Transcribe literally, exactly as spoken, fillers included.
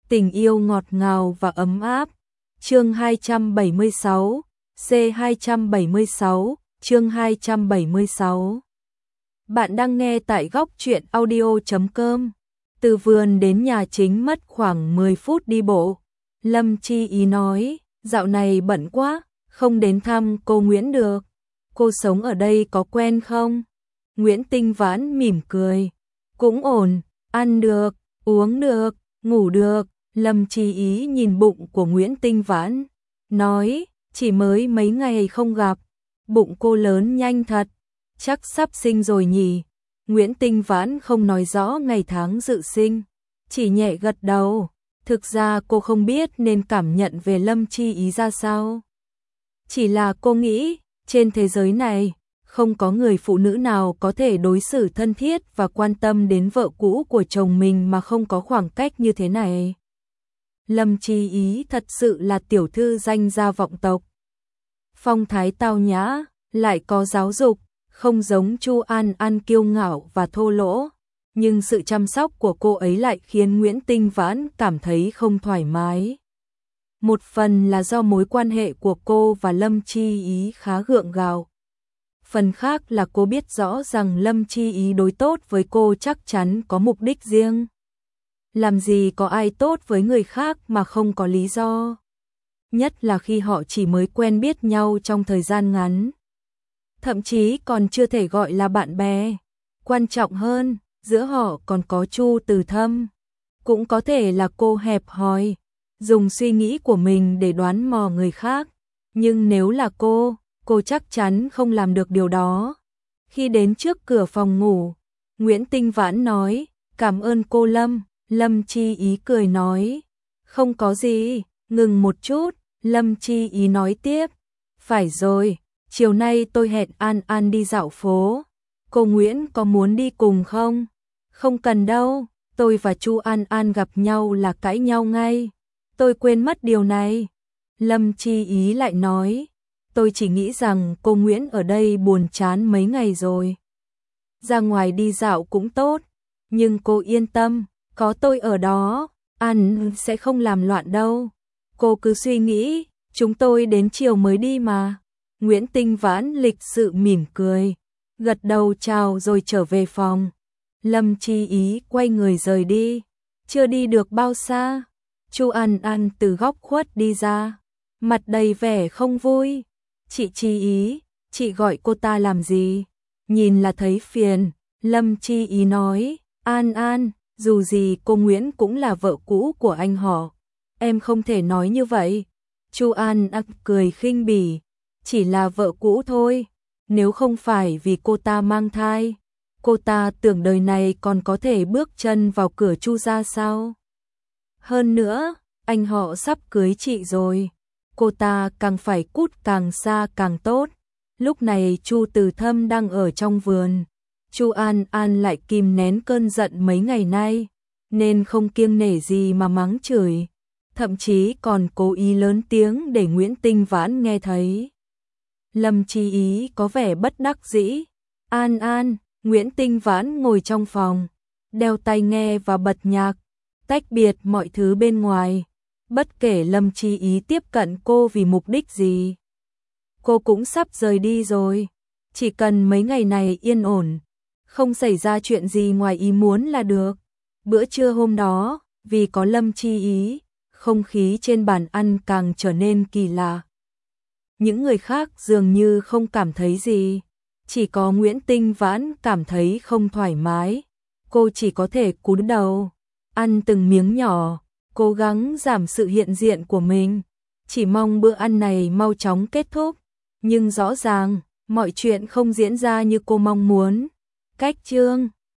Tình yêu ngọt ngào và ấm áp. Chương hai trăm bảy mươi sáu, C hai trăm bảy mươi sáu, chương hai trăm bảy mươi sáu. Bạn đang nghe tại góc truyện audio chấm com. Từ vườn đến nhà chính mất khoảng mười phút đi bộ. Lâm Chi Ý nói, dạo này bận quá, không đến thăm cô Nguyễn được. Cô sống ở đây có quen không? Nguyễn Tinh Vãn mỉm cười. Cũng ổn, ăn được, uống được, ngủ được. Lâm Chi Ý nhìn bụng của Nguyễn Tinh Vãn, nói, chỉ mới mấy ngày không gặp, bụng cô lớn nhanh thật, chắc sắp sinh rồi nhỉ. Nguyễn Tinh Vãn không nói rõ ngày tháng dự sinh, chỉ nhẹ gật đầu. Thực ra cô không biết nên cảm nhận về Lâm Chi Ý ra sao. Chỉ là cô nghĩ, trên thế giới này, không có người phụ nữ nào có thể đối xử thân thiết và quan tâm đến vợ cũ của chồng mình mà không có khoảng cách như thế này. Lâm Chi Ý thật sự là tiểu thư danh gia vọng tộc. Phong thái tao nhã, lại có giáo dục, không giống Chu An An kiêu ngạo và thô lỗ. Nhưng sự chăm sóc của cô ấy lại khiến Nguyễn Tinh Vãn cảm thấy không thoải mái. Một phần là do mối quan hệ của cô và Lâm Chi Ý khá gượng gạo. Phần khác là cô biết rõ rằng Lâm Chi Ý đối tốt với cô chắc chắn có mục đích riêng. Làm gì có ai tốt với người khác mà không có lý do. Nhất là khi họ chỉ mới quen biết nhau trong thời gian ngắn. Thậm chí còn chưa thể gọi là bạn bè. Quan trọng hơn, giữa họ còn có Chu Từ Thâm. Cũng có thể là cô hẹp hòi, dùng suy nghĩ của mình để đoán mò người khác. Nhưng nếu là cô, cô chắc chắn không làm được điều đó. Khi đến trước cửa phòng ngủ, Nguyễn Tinh Vãn nói, cảm ơn cô Lâm. Lâm Chi Ý cười nói, không có gì, ngừng một chút. Lâm Chi Ý nói tiếp, phải rồi, chiều nay tôi hẹn An An đi dạo phố. Cô Nguyễn có muốn đi cùng không? Không cần đâu, tôi và Chu An An gặp nhau là cãi nhau ngay. Tôi quên mất điều này. Lâm Chi Ý lại nói, tôi chỉ nghĩ rằng cô Nguyễn ở đây buồn chán mấy ngày rồi. Ra ngoài đi dạo cũng tốt, nhưng cô yên tâm, có tôi ở đó, An sẽ không làm loạn đâu. Cô cứ suy nghĩ, chúng tôi đến chiều mới đi mà. Nguyễn Tinh Vãn lịch sự mỉm cười, gật đầu chào rồi trở về phòng. Lâm Chi Ý quay người rời đi, chưa đi được bao xa, Chu An An từ góc khuất đi ra, mặt đầy vẻ không vui. Chị Chi Ý, chị gọi cô ta làm gì? Nhìn là thấy phiền. Lâm Chi Ý nói, An An, dù gì cô Nguyễn cũng là vợ cũ của anh họ, em không thể nói như vậy. Chu An An cười khinh bỉ, chỉ là vợ cũ thôi, nếu không phải vì cô ta mang thai, cô ta tưởng đời này còn có thể bước chân vào cửa Chu gia sao? Hơn nữa, anh họ sắp cưới chị rồi, cô ta càng phải cút càng xa càng tốt. Lúc này Chu Từ Thâm đang ở trong vườn. Chu An An lại kìm nén cơn giận mấy ngày nay, nên không kiêng nể gì mà mắng chửi, thậm chí còn cố ý lớn tiếng để Nguyễn Tinh Vãn nghe thấy. Lâm Chi Ý có vẻ bất đắc dĩ. An An, Nguyễn Tinh Vãn ngồi trong phòng, đeo tai nghe và bật nhạc, tách biệt mọi thứ bên ngoài. Bất kể Lâm Chi Ý tiếp cận cô vì mục đích gì, cô cũng sắp rời đi rồi. Chỉ cần mấy ngày này yên ổn, không xảy ra chuyện gì ngoài ý muốn là được. Bữa trưa hôm đó, vì có Lâm Chi Ý, không khí trên bàn ăn càng trở nên kỳ lạ. Những người khác dường như không cảm thấy gì, chỉ có Nguyễn Tinh Vãn cảm thấy không thoải mái. Cô chỉ có thể cúi đầu, ăn từng miếng nhỏ, cố gắng giảm sự hiện diện của mình, chỉ mong bữa ăn này mau chóng kết thúc. Nhưng rõ ràng, mọi chuyện không diễn ra như cô mong muốn. Cách chương